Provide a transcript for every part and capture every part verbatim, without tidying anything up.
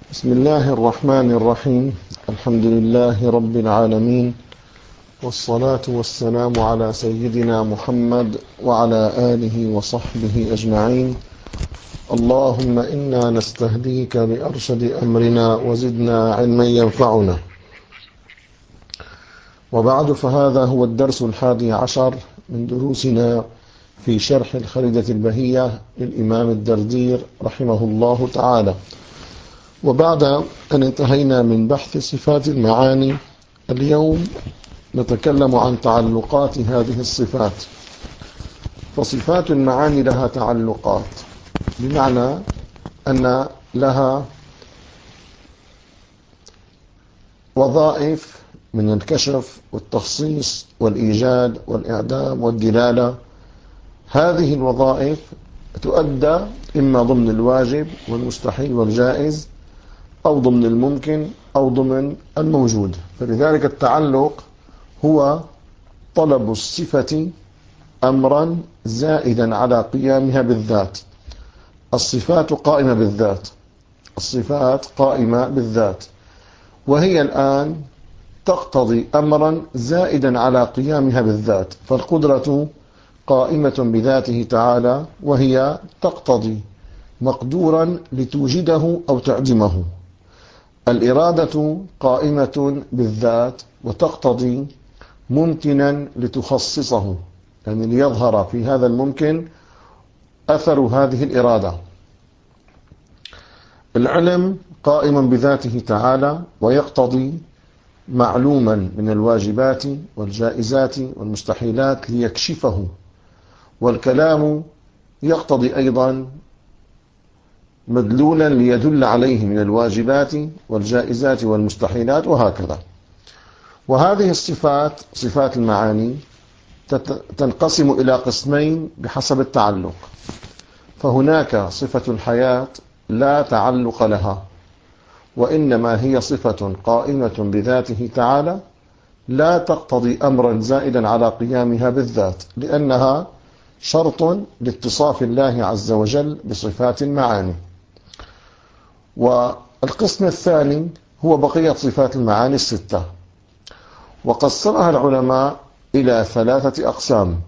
بسم الله الرحمن الرحيم. الحمد لله رب العالمين، والصلاة والسلام على سيدنا محمد وعلى آله وصحبه أجمعين. اللهم إنا نستهديك بأرشد أمرنا وزدنا علما ينفعنا. وبعد، فهذا هو الدرس الحادي عشر من دروسنا في شرح الخريدة البهية للإمام الدردير رحمه الله تعالى. وبعد أن انتهينا من بحث صفات المعاني، اليوم نتكلم عن تعلقات هذه الصفات. فصفات المعاني لها تعلقات، بمعنى أن لها وظائف من الكشف والتخصيص والإيجاد والإعدام والدلالة. هذه الوظائف تؤدى إما ضمن الواجب والمستحيل والجائز، أو ضمن الممكن، أو ضمن الموجود. فلذلك التعلق هو طلب الصفة أمرا زائدا على قيامها بالذات. الصفات قائمة بالذات، الصفات قائمة بالذات، وهي الآن تقتضي أمرا زائدا على قيامها بالذات. فالقدرة قائمة بذاته تعالى، وهي تقتضي مقدورا لتوجده أو تعدمه. الإرادة قائمة بالذات وتقتضي ممكنا لتخصصه، يعني ليظهر في هذا الممكن أثر هذه الإرادة. العلم قائم بذاته تعالى ويقتضي معلوما من الواجبات والجائزات والمستحيلات ليكشفه. والكلام يقتضي أيضا مدلولا ليدل عليه من الواجبات والجائزات والمستحيلات، وهكذا. وهذه الصفات، صفات المعاني، تنقسم إلى قسمين بحسب التعلق. فهناك صفة الحياة لا تعلق لها، وإنما هي صفة قائمة بذاته تعالى، لا تقتضي أمرا زائدا على قيامها بالذات، لأنها شرط لاتصاف الله عز وجل بصفات المعاني. والقسم الثاني هو بقية صفات المعاني الستة، وقسمها العلماء إلى ثلاثة أقسام.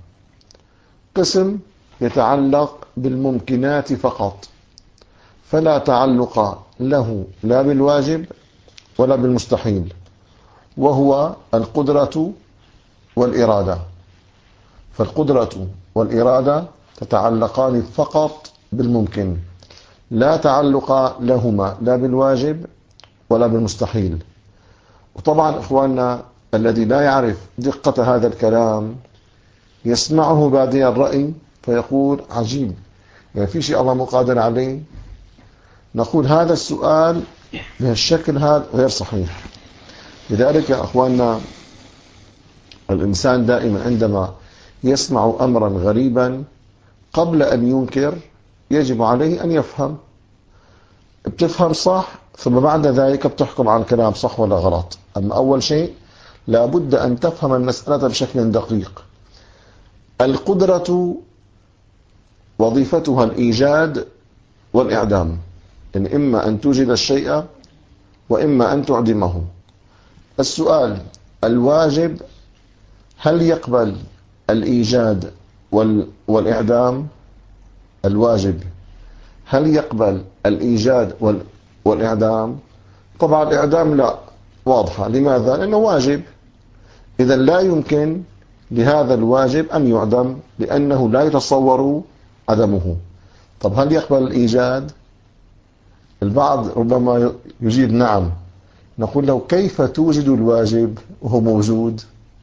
قسم يتعلق بالممكنات فقط، فلا تعلق له لا بالواجب ولا بالمستحيل، وهو القدرة والإرادة. فالقدرة والإرادة تتعلقان فقط بالممكن، لا تعلق لهما لا بالواجب ولا بالمستحيل. وطبعا إخواننا، الذي لا يعرف دقة هذا الكلام يسمعه بادي الرأي فيقول عجيب، يعني في شيء الله مو قادر عليه؟ نقول هذا السؤال بهالشكل هذا غير صحيح. لذلك يا أخواننا، الإنسان دائما عندما يسمع أمرا غريبا قبل أن ينكر يجب عليه أن يفهم. بتفهم صح، ثم بعد ذلك بتحكم على الكلام صح ولا غلط. أما أول شيء لابد أن تفهم المسألة بشكل دقيق. القدرة وظيفتها الإيجاد والإعدام، يعني إما أن توجد الشيء وإما أن تعدمه. السؤال: الواجب هل يقبل الإيجاد والإعدام؟ الواجب هل يقبل الإيجاد والإعدام؟ طبعا الإعدام لا، واضحة. لماذا؟ لأنه واجب، إذا لا يمكن لهذا الواجب أن يعدم، لأنه لا يتصور عدمه. طب هل يقبل الإيجاد؟ البعض ربما يجيب نعم. نقول له كيف توجد الواجب وهو موجود؟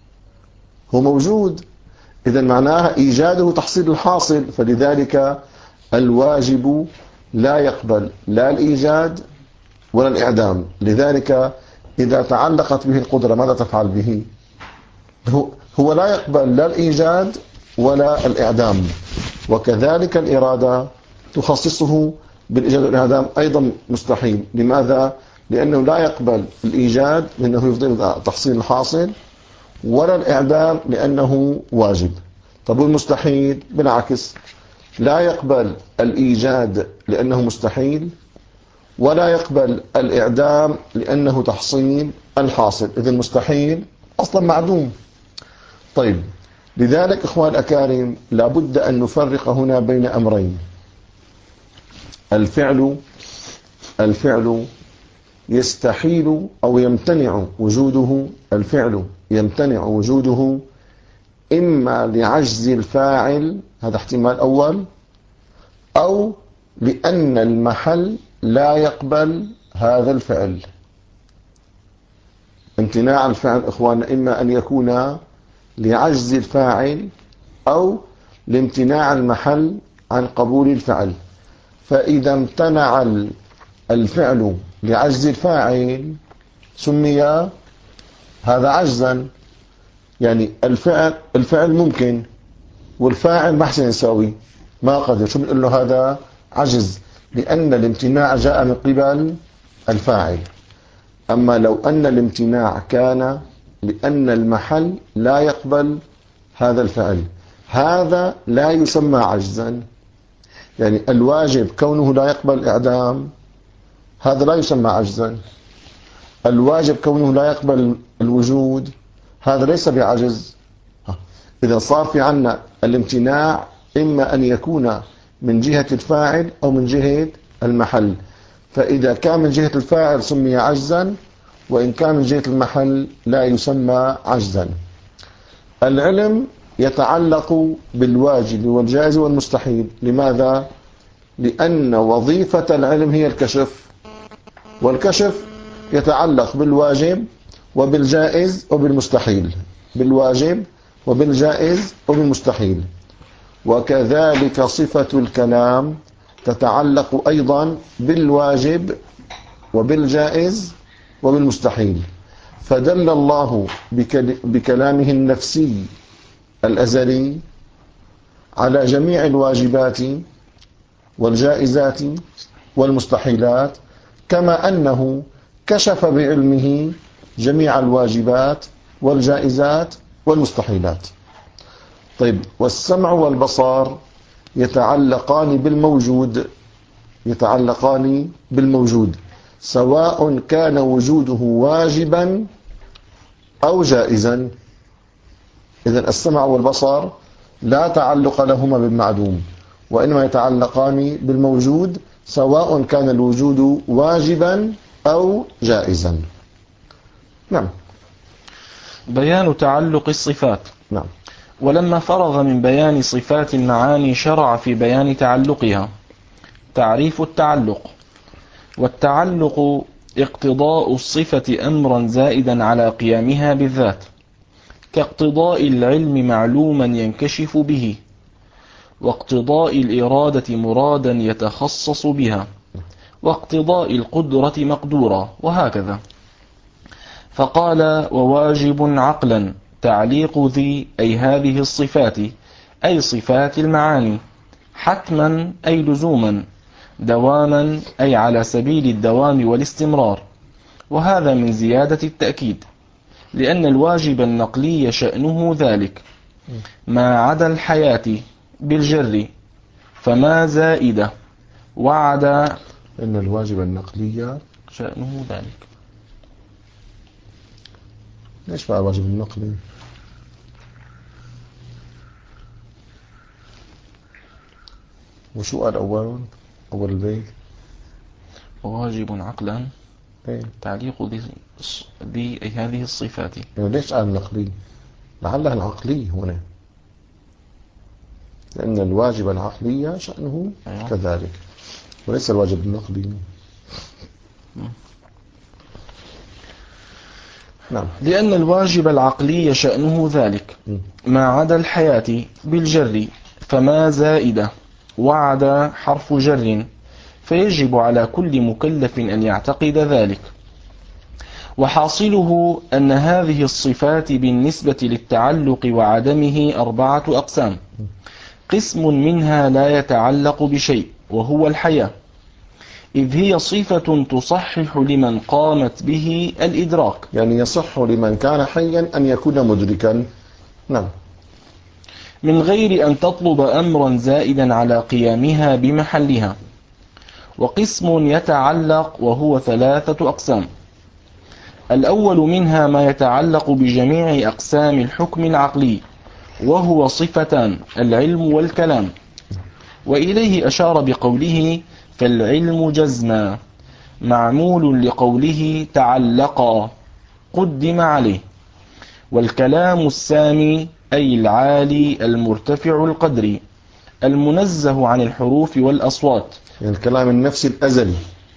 هو موجود، إذا معناها إيجاده تحصيل الحاصل. فلذلك الواجب لا يقبل لا الإيجاد ولا الإعدام. لذلك إذا تعلقت به القدرة ماذا تفعل به؟ هو لا يقبل لا الإيجاد ولا الإعدام. وكذلك الإرادة تخصصه بالإيجاد والإعدام أيضا مستحيل. لماذا؟ لأنه لا يقبل الإيجاد لأنه يفضل تحصيل الحاصل، ولا الإعدام لأنه واجب. طب المستحيل بالعكس، لا يقبل الإيجاد لأنه مستحيل، ولا يقبل الإعدام لأنه تحصيل الحاصل، إذن مستحيل أصلا معدوم. طيب، لذلك إخوان الأكارم لابد أن نفرق هنا بين أمرين. الفعل الفعل يستحيل أو يمتنع وجوده، الفعل يمتنع وجوده إما لعجز الفاعل، هذا احتمال أول، أو لأن المحل لا يقبل هذا الفعل. امتناع الفعل إخواننا إما أن يكون لعجز الفاعل أو لامتناع المحل عن قبول الفعل. فإذا امتنع الفعل لعجز الفاعل سمي هذا عجزا، يعني الفعل الفعل ممكن والفاعل ما حسن يساوي، ما قدر، شو بنقول له؟ هذا عجز، لأن الامتناع جاء من قبل الفاعل. أما لو أن الامتناع كان لأن المحل لا يقبل هذا الفعل، هذا لا يسمى عجزا. يعني الواجب كونه لا يقبل إعدام، هذا لا يسمى عجزا. الواجب كونه لا يقبل الوجود، هذا ليس بعجز. إذا صار في عنا الامتناع إما أن يكون من جهة الفاعل أو من جهة المحل. فإذا كان من جهة الفاعل سمي عجزا، وإن كان من جهة المحل لا يسمى عجزا. العلم يتعلق بالواجب والجائز والمستحيل. لماذا؟ لأن وظيفة العلم هي الكشف، والكشف يتعلق بالواجب وبالجائز وبالمستحيل، بالواجب وبالجائز وبالمستحيل. وكذلك صفة الكلام تتعلق أيضا بالواجب وبالجائز وبالمستحيل. فدل الله بكلامه النفسي الأزلي على جميع الواجبات والجائزات والمستحيلات، كما أنه كشف بعلمه جميع الواجبات والجائزات والمستحيلات. طيب، والسمع والبصر يتعلقان بالموجود، يتعلقان بالموجود سواء كان وجوده واجبا أو جائزا. إذن السمع والبصر لا تعلق لهما بالمعدوم، وإنما يتعلقان بالموجود سواء كان الوجود واجبا أو جائزا. نعم. بيان تعلق الصفات. نعم. ولما فرغ من بيان صفات المعاني شرع في بيان تعلقها. تعريف التعلق: والتعلق اقتضاء الصفة أمرا زائدا على قيامها بالذات، كاقتضاء العلم معلوما ينكشف به، واقتضاء الإرادة مرادا يتخصص بها، واقتضاء القدرة مقدورا، وهكذا. فقال: وواجب عقلا تعليق ذي، أي هذه الصفات، أي صفات المعاني، حتما أي لزوما، دواما أي على سبيل الدوام والاستمرار. وهذا من زيادة التأكيد، لأن الواجب النقلي شأنه ذلك، ما عدا الحياة بالجر، فما زائدة وعد. إن الواجب النقلي شأنه ذلك. ليش بقى الواجب النقلي؟ وشو قال أول أول البيت؟ واجب عقلا ايه؟ تعليق ذي, ذي أي هذه الصفات. يعني ليش قال نقلي؟ لعله العقلي هنا، لأن الواجب العقلي شأنه أيوة. كذلك، وليس الواجب النقلي. نعم. لأن الواجب العقلي شأنه ذلك، ما عدا الحياة بالجر، فما زائدة وعد حرف جر، فيجب على كل مكلف أن يعتقد ذلك. وحاصله أن هذه الصفات بالنسبة للتعلق وعدمه أربعة أقسام. قسم منها لا يتعلق بشيء، وهو الحياة، إذ هي صفة تصحح لمن قامت به الإدراك، يعني يصح لمن كان حيا أن يكون مدركا. نعم. من غير أن تطلب أمرا زائدا على قيامها بمحلها. وقسم يتعلق وهو ثلاثة أقسام. الأول منها ما يتعلق بجميع أقسام الحكم العقلي وهو صفتان: العلم والكلام، وإليه أشار بقوله فالعلم جزما معمول لقوله تعلقا قدم عليه. والكلام السامي أي العالي المرتفع القدر المنزه عن الحروف والأصوات، يعني الكلام النفسي الأزلي،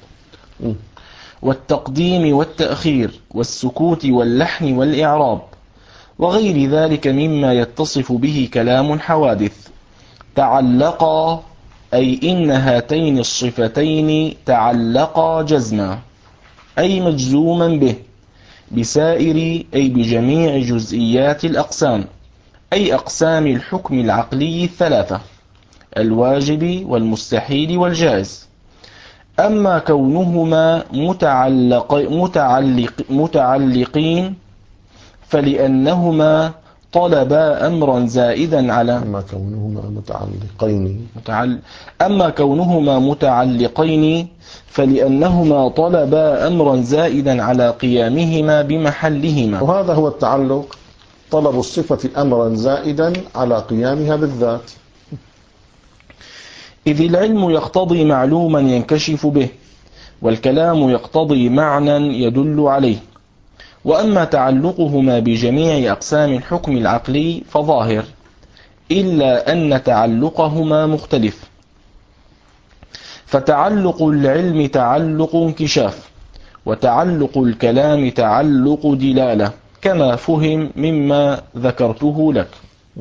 والتقديم والتأخير والسكوت واللحن والإعراب وغير ذلك مما يتصف به كلام الحوادث. تعلقا أي إن هاتين الصفتين تعلقا جزما أي مجزوما به، بسائر أي بجميع جزئيات الأقسام، أي أقسام الحكم العقلي الثلاثة: الواجب والمستحيل والجائز. أما كونهما متعلق متعلق متعلقين فلأنهما طلبا أمرا زائدا على أما كونهما متعلقين متعل... أما كونهما متعلقين فلأنهما طلبا أمرا زائدا على قيامهما بمحلهما. وهذا هو التعلق، طلب الصفة أمرا زائدا على قيامها بالذات. إذ العلم يقتضي معلوما ينكشف به، والكلام يقتضي معنى يدل عليه. وأما تعلقهما بجميع أقسام الحكم العقلي فظاهر، إلا أن تعلقهما مختلف، فتعلق العلم تعلق انكشاف، وتعلق الكلام تعلق دلالة، كما فهم مما ذكرته لك.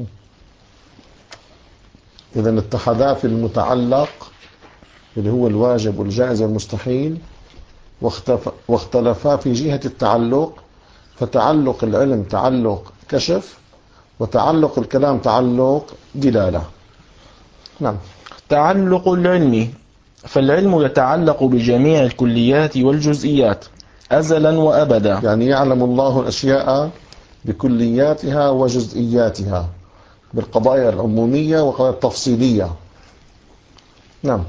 إذن اتحدا في المتعلق اللي هو الواجب والجائز والمستحيل، واختلفا في جهة التعلق، فتعلق العلم تعلق كشف، وتعلق الكلام تعلق دلالة. نعم. تعلق العلم، فالعلم يتعلق بجميع الكليات والجزئيات أزلا وأبدا، يعني يعلم الله الأشياء بكلياتها وجزئياتها، بالقضايا العمومية والقضايا التفصيلية. نعم.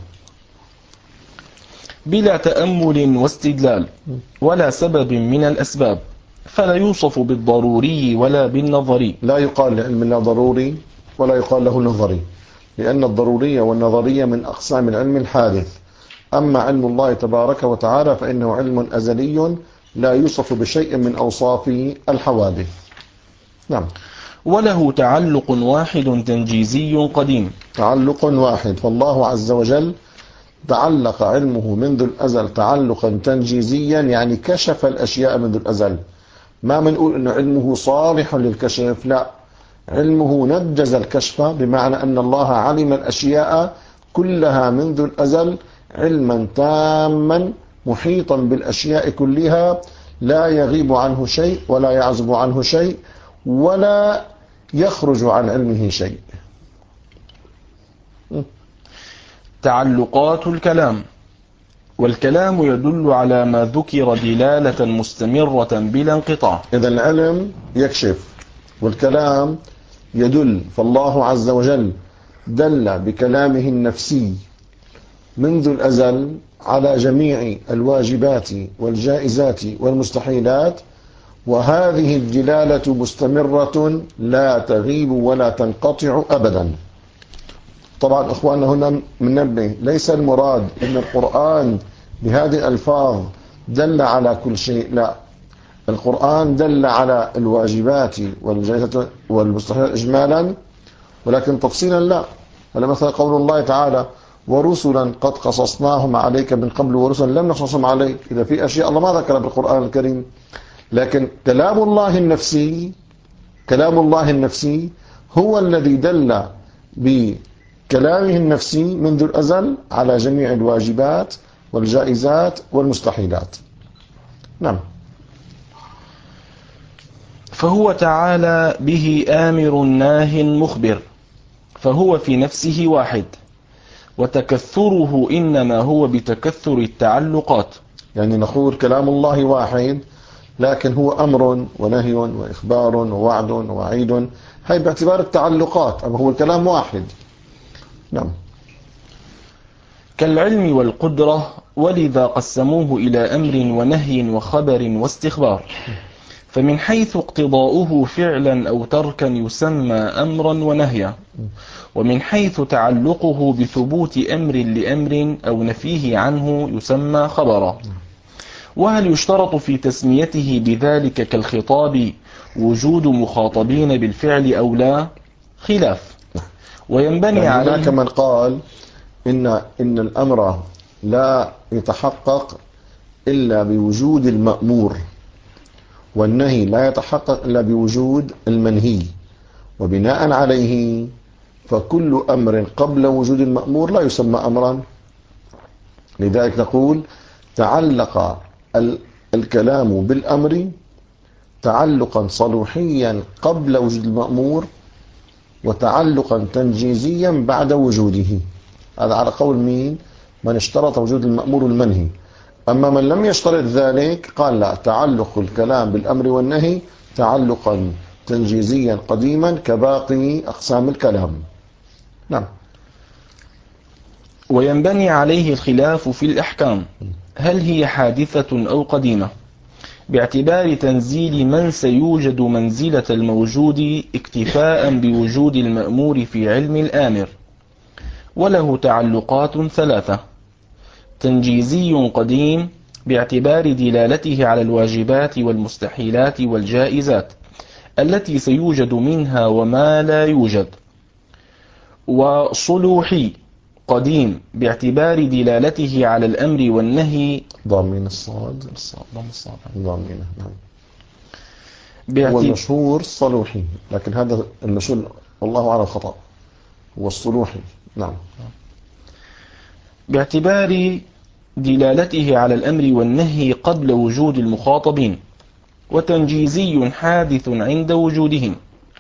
بلا تأمل واستدلال ولا سبب من الأسباب، فلا يوصف بالضروري ولا بالنظري. لا يقال لعلم الله ضروري ولا يقال له نظري، لأن الضرورية والنظرية من أقسام العلم الحادث. أما علم الله تبارك وتعالى فإنه علم أزلي لا يوصف بشيء من أوصاف الحوادث. نعم. وله تعلق واحد تنجيزي قديم. تعلق واحد، فالله عز وجل تعلق علمه منذ الأزل تعلقا تنجيزيا، يعني كشف الأشياء منذ الأزل. ما منقول أن علمه صالح للكشف، لا، علمه نجز الكشف، بمعنى أن الله علم الأشياء كلها منذ الأزل علما تاما محيطا بالأشياء كلها، لا يغيب عنه شيء ولا يعزب عنه شيء ولا يخرج عن علمه شيء. تعلقات الكلام، والكلام يدل على ما ذكر دلالة مستمرة بلا انقطاع. إذا العلم يكشف والكلام يدل، فالله عز وجل دل بكلامه النفسي منذ الأزل على جميع الواجبات والجائزات والمستحيلات، وهذه الدلالة مستمرة لا تغيب ولا تنقطع أبدا. طبعا أخواننا هنا منبه، ليس المراد أن القرآن بهذه الألفاظ دل على كل شيء، لا، القرآن دل على الواجبات والجائزات والمستحيلات إجمالا، ولكن تفصيلا لا. مثلا قول الله تعالى ورسلا قد قصصناهم عليك من قبل ورسلا لم نقصصهم عليك، إذا في أشياء الله ما ذكرها بالقرآن الكريم. لكن كلام الله النفسي كلام الله النفسي هو الذي دل بكلامه النفسي منذ الأزل على جميع الواجبات والجائزات والمستحيلات. نعم. فهو تعالى به آمر ناه مخبر، فهو في نفسه واحد، وتكثره إنما هو بتكثر التعلقات. يعني نقول كلام الله واحد، لكن هو أمر ونهي وإخبار ووعد ووعيد، هاي باعتبار التعلقات، أما هو الكلام واحد. نعم. كالعلم والقدرة، ولذا قسموه إلى أمر ونهي وخبر واستخبار. فمن حيث اقتضاؤه فعلا أو تركا يسمى أمرا ونهيا، ومن حيث تعلقه بثبوت أمر لأمر أو نفيه عنه يسمى خبرا. وهل يشترط في تسميته بذلك كالخطاب وجود مخاطبين بالفعل أو لا؟ خلاف. وينبني يعني عليه هناك من قال إن, إن الأمر لا يتحقق إلا بوجود المأمور، والنهي لا يتحقق إلا بوجود المنهي، وبناء عليه فكل أمر قبل وجود المأمور لا يسمى أمرا. لذلك نقول تعلق الكلام بالأمر تعلقا صلوحيا قبل وجود المأمور، وتعلقا تنجيزيا بعد وجوده. هذا على قول مين؟ من اشترط وجود المأمور والمنهي. أما من لم يشترط ذلك قال لا، تعلق الكلام بالأمر والنهي تعلقا تنجيزيا قديما كباقي أقسام الكلام. نعم. وينبني عليه الخلاف في الأحكام، هل هي حادثة أو قديمة، باعتبار تنزيل من سيوجد منزلة الموجود اكتفاء بوجود المأمور في علم الآمر. وله تعلقات ثلاثة: تنجيزي قديم باعتبار دلالته على الواجبات والمستحيلات والجائزات التي سيوجد منها وما لا يوجد، وصلوحي قديم باعتبار دلالته على الأمر والنهي. ضامن الصاد ضم الصاد ضامنة. نعم. باعتبار والمشهور صلوحي، لكن هذا المشهور والله أعلم خطأ، هو الصلوحي. نعم. باعتبار دلالته على الأمر والنهي قبل وجود المخاطبين، وتنجيزي حادث عند وجودهم.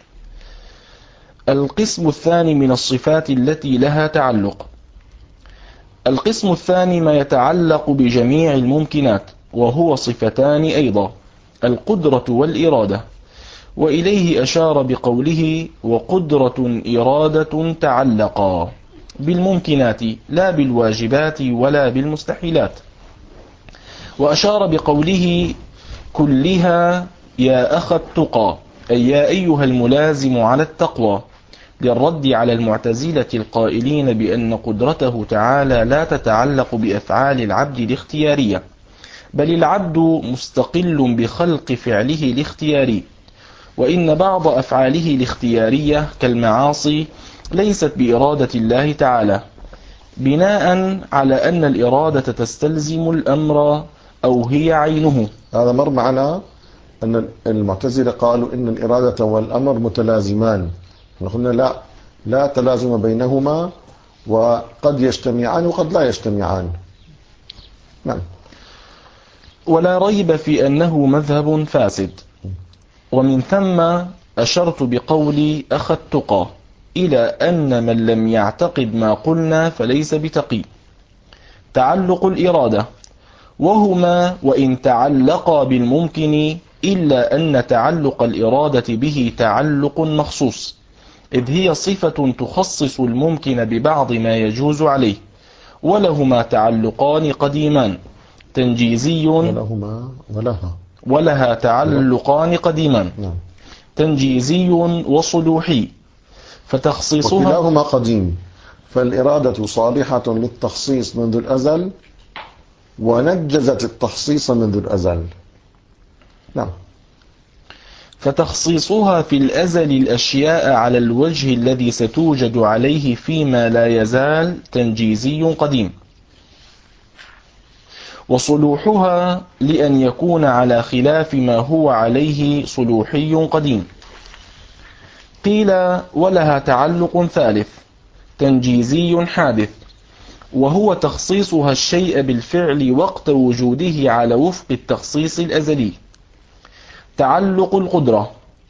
القسم الثاني من الصفات التي لها تعلق. القسم الثاني ما يتعلق بجميع الممكنات، وهو صفتان أيضا: القدرة والإرادة. وإليه أشار بقوله: وقدرة إرادة تعلقا بالممكنات لا بالواجبات ولا بالمستحيلات. وأشار بقوله: كلها يا أخ التقى، أي يا أيها الملازم على التقوى، للرد على المعتزلة القائلين بأن قدرته تعالى لا تتعلق بأفعال العبد الاختيارية، بل العبد مستقل بخلق فعله الاختياري، وإن بعض أفعاله الاختيارية كالمعاصي ليست بإرادة الله تعالى، بناء على أن الإرادة تستلزم الأمر أو هي عينه. هذا مر معنا أن المعتزلة قالوا إن الإرادة والأمر متلازمان. قلنا لا، لا تلازم بينهما، وقد يجتمعان وقد لا يجتمعان. نعم. ولا ريب في أنه مذهب فاسد. ومن ثم أشرت بقولي أخ التقى إلى أن من لم يعتقد ما قلنا فليس بتقي. تعلق الإرادة، وهما وإن تعلقا بالممكن إلا أن تعلق الإرادة به تعلق مخصوص، إذ هي صفة تخصص الممكن ببعض ما يجوز عليه. ولهما تعلقان قديمان: تنجيزي ولهما ولها ولها تعلقان قديمان نعم. تنجيزي وصلوحي. فتخصيصها وكلاهما قديم، فالإرادة صالحة للتخصيص منذ الأزل، ونجزت التخصيص منذ الأزل. نعم. فتخصيصها في الأزل الأشياء على الوجه الذي ستوجد عليه فيما لا يزال تنجيزي قديم، وصلوحها لأن يكون على خلاف ما هو عليه صلوحي قديم. قيل: ولها تعلق ثالث تنجيزي حادث، وهو تخصيصها الشيء بالفعل وقت وجوده على وفق التخصيص الأزلي، تعلق القدرة.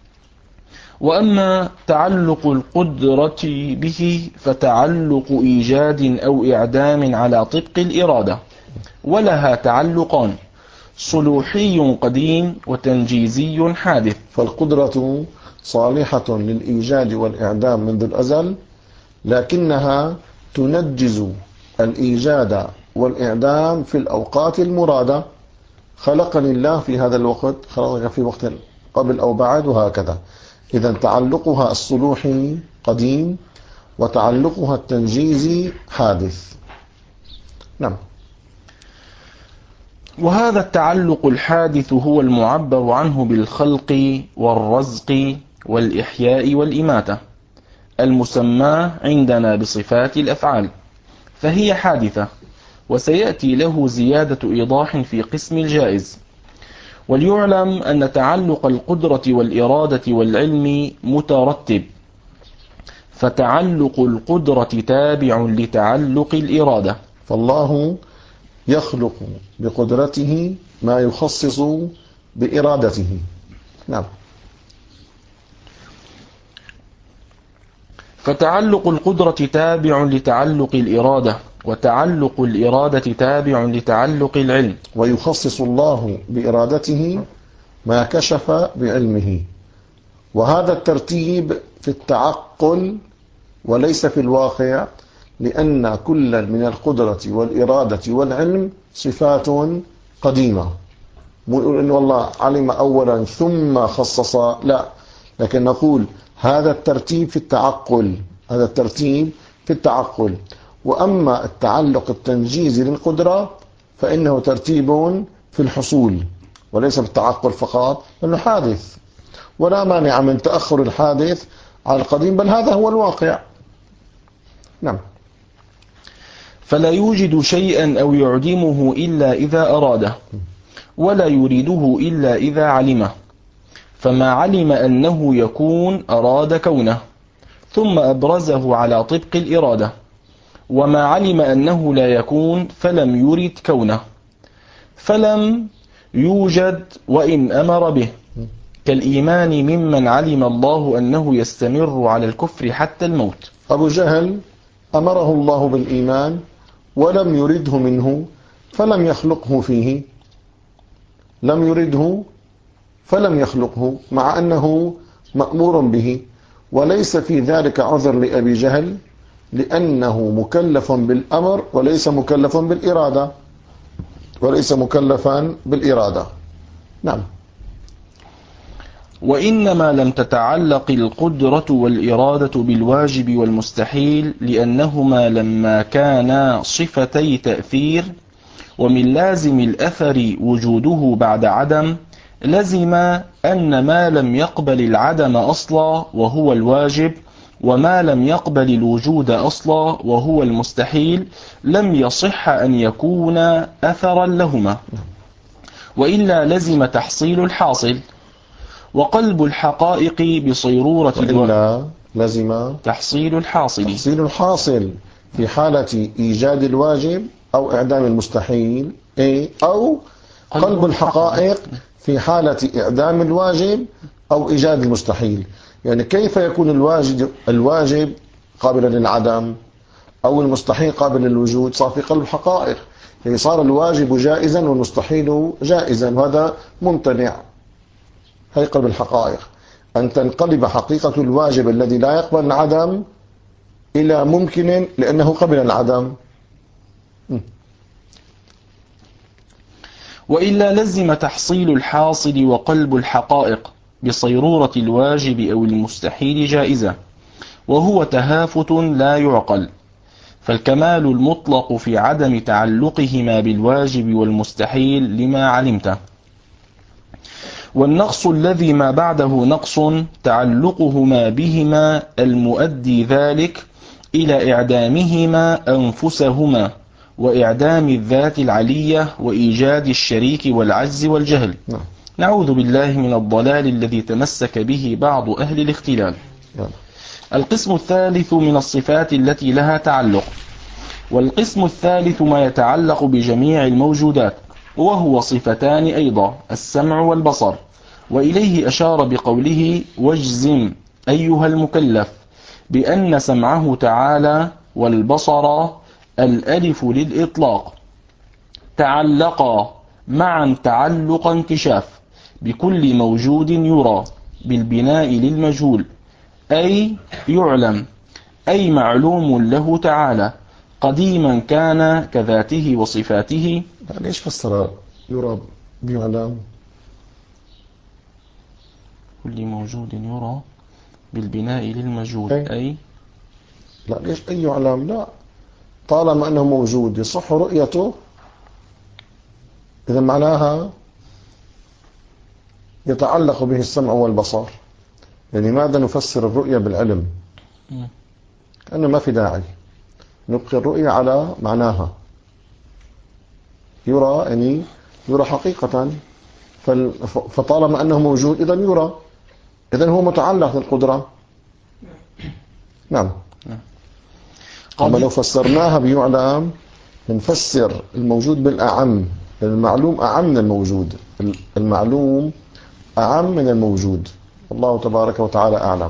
وأما تعلق القدرة به فتعلق إيجاد أو إعدام على طبق الإرادة. ولها تعلقان: صلوحي قديم وتنجيزي حادث. فالقدرة صالحة للإيجاد والإعدام منذ الأزل، لكنها تنجز الإيجاد والإعدام في الأوقات المرادة. خلقني الله في هذا الوقت، خلقك في وقت قبل أو بعد، وهكذا. إذا تعلقها الصلوحي قديم، وتعلقها التنجيزي حادث. نعم. وهذا التعلق الحادث هو المعبر عنه بالخلق والرزق والإحياء والإماتة، المسمى عندنا بصفات الأفعال، فهي حادثة. وسيأتي له زيادة إيضاح في قسم الجائز. وليعلم أن تعلق القدرة والإرادة والعلم مترتب، فتعلق القدرة تابع لتعلق الإرادة. فالله يخلق بقدرته ما يخصص بإرادته. نعم. فتعلق القدرة تابع لتعلق الإرادة، وتعلق الإرادة تابع لتعلق العلم. ويخصص الله بإرادته ما كشف بعلمه. وهذا الترتيب في التعقل وليس في الواقع، لأن كل من القدرة والإرادة والعلم صفات قديمة. مو نقول إن والله علم أولا ثم خصص، لا، لكن نقول هذا الترتيب في التعقل، هذا الترتيب في التعقل. وأما التعلق التنجيزي للقدرة فإنه ترتيب في الحصول وليس في التعقل فقط، لأنه حادث، ولا مانع من تأخر الحادث على القديم، بل هذا هو الواقع. نعم. فلا يوجد شيئا أو يعدمه إلا إذا أراده، ولا يريده إلا إذا علمه. فما علم أنه يكون أراد كونه، ثم أبرزه على طبق الإرادة. وما علم أنه لا يكون فلم يرد كونه، فلم يوجد وإن أمر به، كالإيمان ممن علم الله أنه يستمر على الكفر حتى الموت. أبو جهل أمره الله بالإيمان ولم يرده منه فلم يخلقه فيه، لم يرده فلم يخلقه، مع أنه مأمور به. وليس في ذلك عذر لأبي جهل، لأنه مكلف بالأمر وليس مكلفا بالإرادة، وليس مكلفا بالإرادة. نعم. وإنما لم تتعلق القدرة والإرادة بالواجب والمستحيل، لأنهما لما كانا صفتي تأثير، ومن لازم الأثر وجوده بعد عدم، لزم أن ما لم يقبل العدم أصلا وهو الواجب، وما لم يقبل الوجود أصلا وهو المستحيل، لم يصح أن يكون أثرا لهما، وإلا لزم تحصيل الحاصل. وقلب الحقائق بصيرورة وإلا لزم تحصيل الحاصل تحصيل الحاصل في حالة إيجاد الواجب أو إعدام المستحيل، أو قلب الحقائق في حالة إعدام الواجب أو إيجاد المستحيل. يعني كيف يكون الواجب الواجب قابلا للعدم أو المستحيل قابل للوجود؟ صار في قلب الحقائق، يعني صار الواجب جائزا والمستحيل جائزا، وهذا ممتنع. هي قلب الحقائق، أن تنقلب حقيقة الواجب الذي لا يقبل العدم إلى ممكن لأنه قبل العدم. وإلا لزم تحصيل الحاصل وقلب الحقائق بصيرورة الواجب أو المستحيل جائزة، وهو تهافت لا يعقل. فالكمال المطلق في عدم تعلقهما بالواجب والمستحيل لما علمته، والنقص الذي ما بعده نقص تعلقهما بهما المؤدي ذلك إلى إعدامهما أنفسهما، وإعدام الذات العلية، وإيجاد الشريك والعجز والجهل. نعم. نعوذ بالله من الضلال الذي تمسك به بعض أهل الاختلال. نعم. القسم الثالث من الصفات التي لها تعلق. والقسم الثالث ما يتعلق بجميع الموجودات، وهو صفتان أيضا، السمع والبصر. وإليه أشار بقوله: واجزم أيها المكلف بأن سمعه تعالى والبصر الألف للإطلاق تعلقا معا تعلق انكشاف بكل موجود يرى بالبناء للمجهول، أي يعلم، أي معلوم له تعالى، قديما كان كذاته وصفاته. ليش فسر يرى بيعلم؟ كل موجود يرى بالبناء للمجهول أي, أي لا ليش أي يعلم؟ لا، طالما أنه موجود يصح رؤيته، إذا معناها يتعلق به السمع والبصر. يعني ماذا نفسر الرؤية بالعلم؟ أنه ما في داعي نبقي الرؤية على معناها، يرى يعني يرى حقيقة، فطالما أنه موجود إذن يرى، إذن هو متعلق بالقدرة. نعم. أما لو فسرناها بيعلم نفسر الموجود بالأعم، المعلوم أعم من الموجود، المعلوم أعم من الموجود، الله تبارك وتعالى أعلم.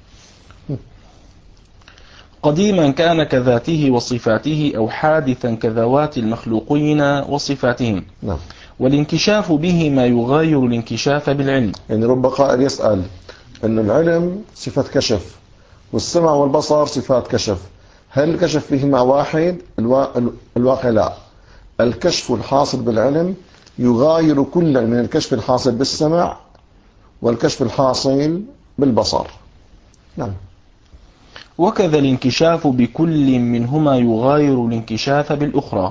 قديما كان كذاته وصفاته أو حادثا كذوات المخلوقين وصفاتهم. نعم. والانكشاف به ما يغاير الانكشاف بالعلم. يعني رب قائل يسأل أن العلم صفة كشف والسمع والبصر صفات كشف، هل الكشف فيهما واحد؟ الوا... الواقع لا، الكشف الحاصل بالعلم يغاير كل من الكشف الحاصل بالسمع والكشف الحاصل بالبصر. نعم. وكذا الانكشاف بكل منهما يغاير الانكشاف بالأخرى،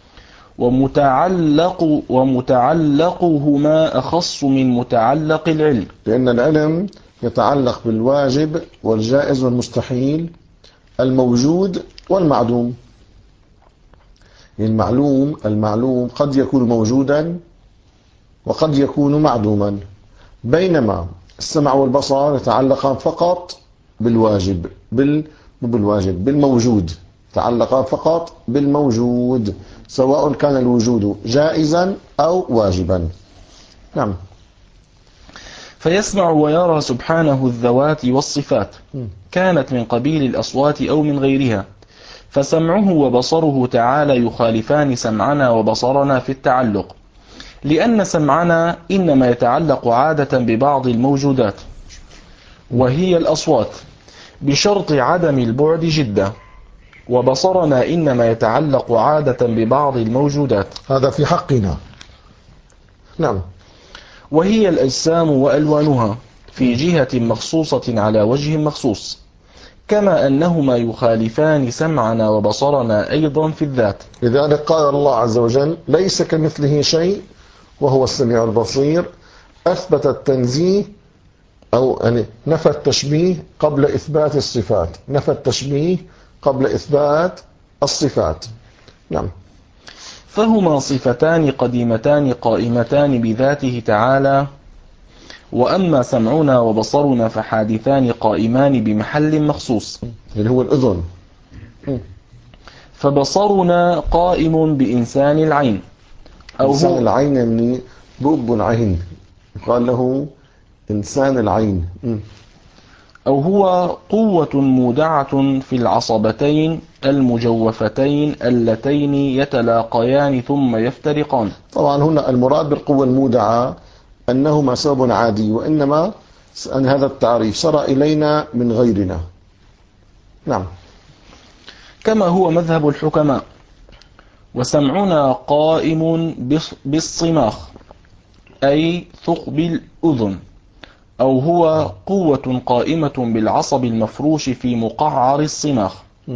ومتعلق ومتعلقهما أخص من متعلق العلم، لأن العلم يتعلق بالواجب والجائز والمستحيل، الموجود والمعدوم. المعلوم المعلوم قد يكون موجودا وقد يكون معدوما، بينما السمع والبصر يتعلقان فقط بالواجب بال بالواجب بالموجود، يتعلقان فقط بالموجود، سواء كان الوجود جائزا أو واجبا. نعم. فيسمع ويرى سبحانه الذوات والصفات، كانت من قبيل الأصوات أو من غيرها، فسمعه وبصره تعالى يخالفان سمعنا وبصرنا في التعلق، لأن سمعنا إنما يتعلق عادة ببعض الموجودات وهي الأصوات بشرط عدم البعد جدا، وبصرنا إنما يتعلق عادة ببعض الموجودات، هذا في حقنا. نعم. وهي الأجسام وألوانها في جهة مخصوصة على وجه مخصوص، كما أنهما يخالفان سمعنا وبصرنا أيضا في الذات. لذلك قال الله عز وجل ليس كمثله شيء وهو السميع البصير، أثبت التنزيه أو يعني نفى التشبيه قبل إثبات الصفات، نفى التشبيه قبل إثبات الصفات. نعم. فهما صفتان قديمتان قائمتان بذاته تعالى، وأما سمعنا وبصرنا فحادثان قائمان بمحل مخصوص اللي هو الأذن. فبصرنا قائم بإنسان العين، أو إنسان هو العين يعني بؤب العين، قال له إنسان العين، أو هو قوة مودعة في العصبتين المجوفتين اللتين يتلاقيان ثم يفترقان. طبعا هنا المراد بالقوة المودعة أنهما سبب عادي، وإنما أن هذا التعريف صار إلينا من غيرنا. نعم. كما هو مذهب الحكماء. وسمعنا قائم بالصماخ أي ثقب الأذن، أو هو قوة قائمة بالعصب المفروش في مقعر الصماخ.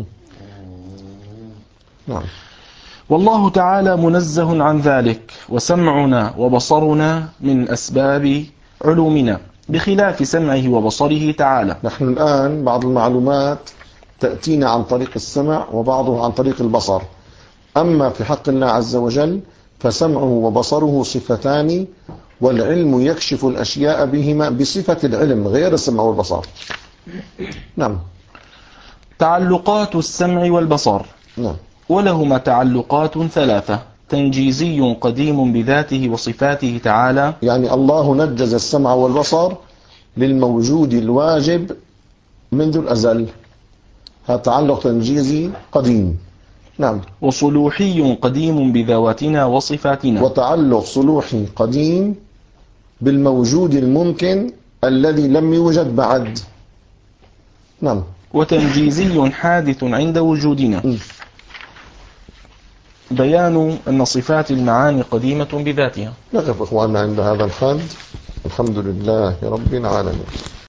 نعم. والله تعالى منزه عن ذلك، وسمعنا وبصرنا من أسباب علومنا بخلاف سمعه وبصره تعالى. نحن الآن بعض المعلومات تأتينا عن طريق السمع وبعضه عن طريق البصر، أما في حق الله عز وجل فسمعه وبصره صفتان، والعلم يكشف الأشياء بهما بصفة العلم غير السمع والبصر. نعم. تعلقات السمع والبصر. نعم. ولهما تعلقات ثلاثة: تنجيزي قديم بذاته وصفاته تعالى، يعني الله نجز السمع والبصر للموجود الواجب منذ الأزل، هذا تعلق تنجيزي قديم. نعم. وصلوحي قديم بذواتنا وصفاتنا. وتعلق صلوحي قديم بالموجود الممكن الذي لم يوجد بعد. نعم. وتنجيزي حادث عند وجودنا. بيان أن صفات المعاني قديمة بذاتها. نقف إخواننا عند هذا الحد. الحمد لله رب العالمين.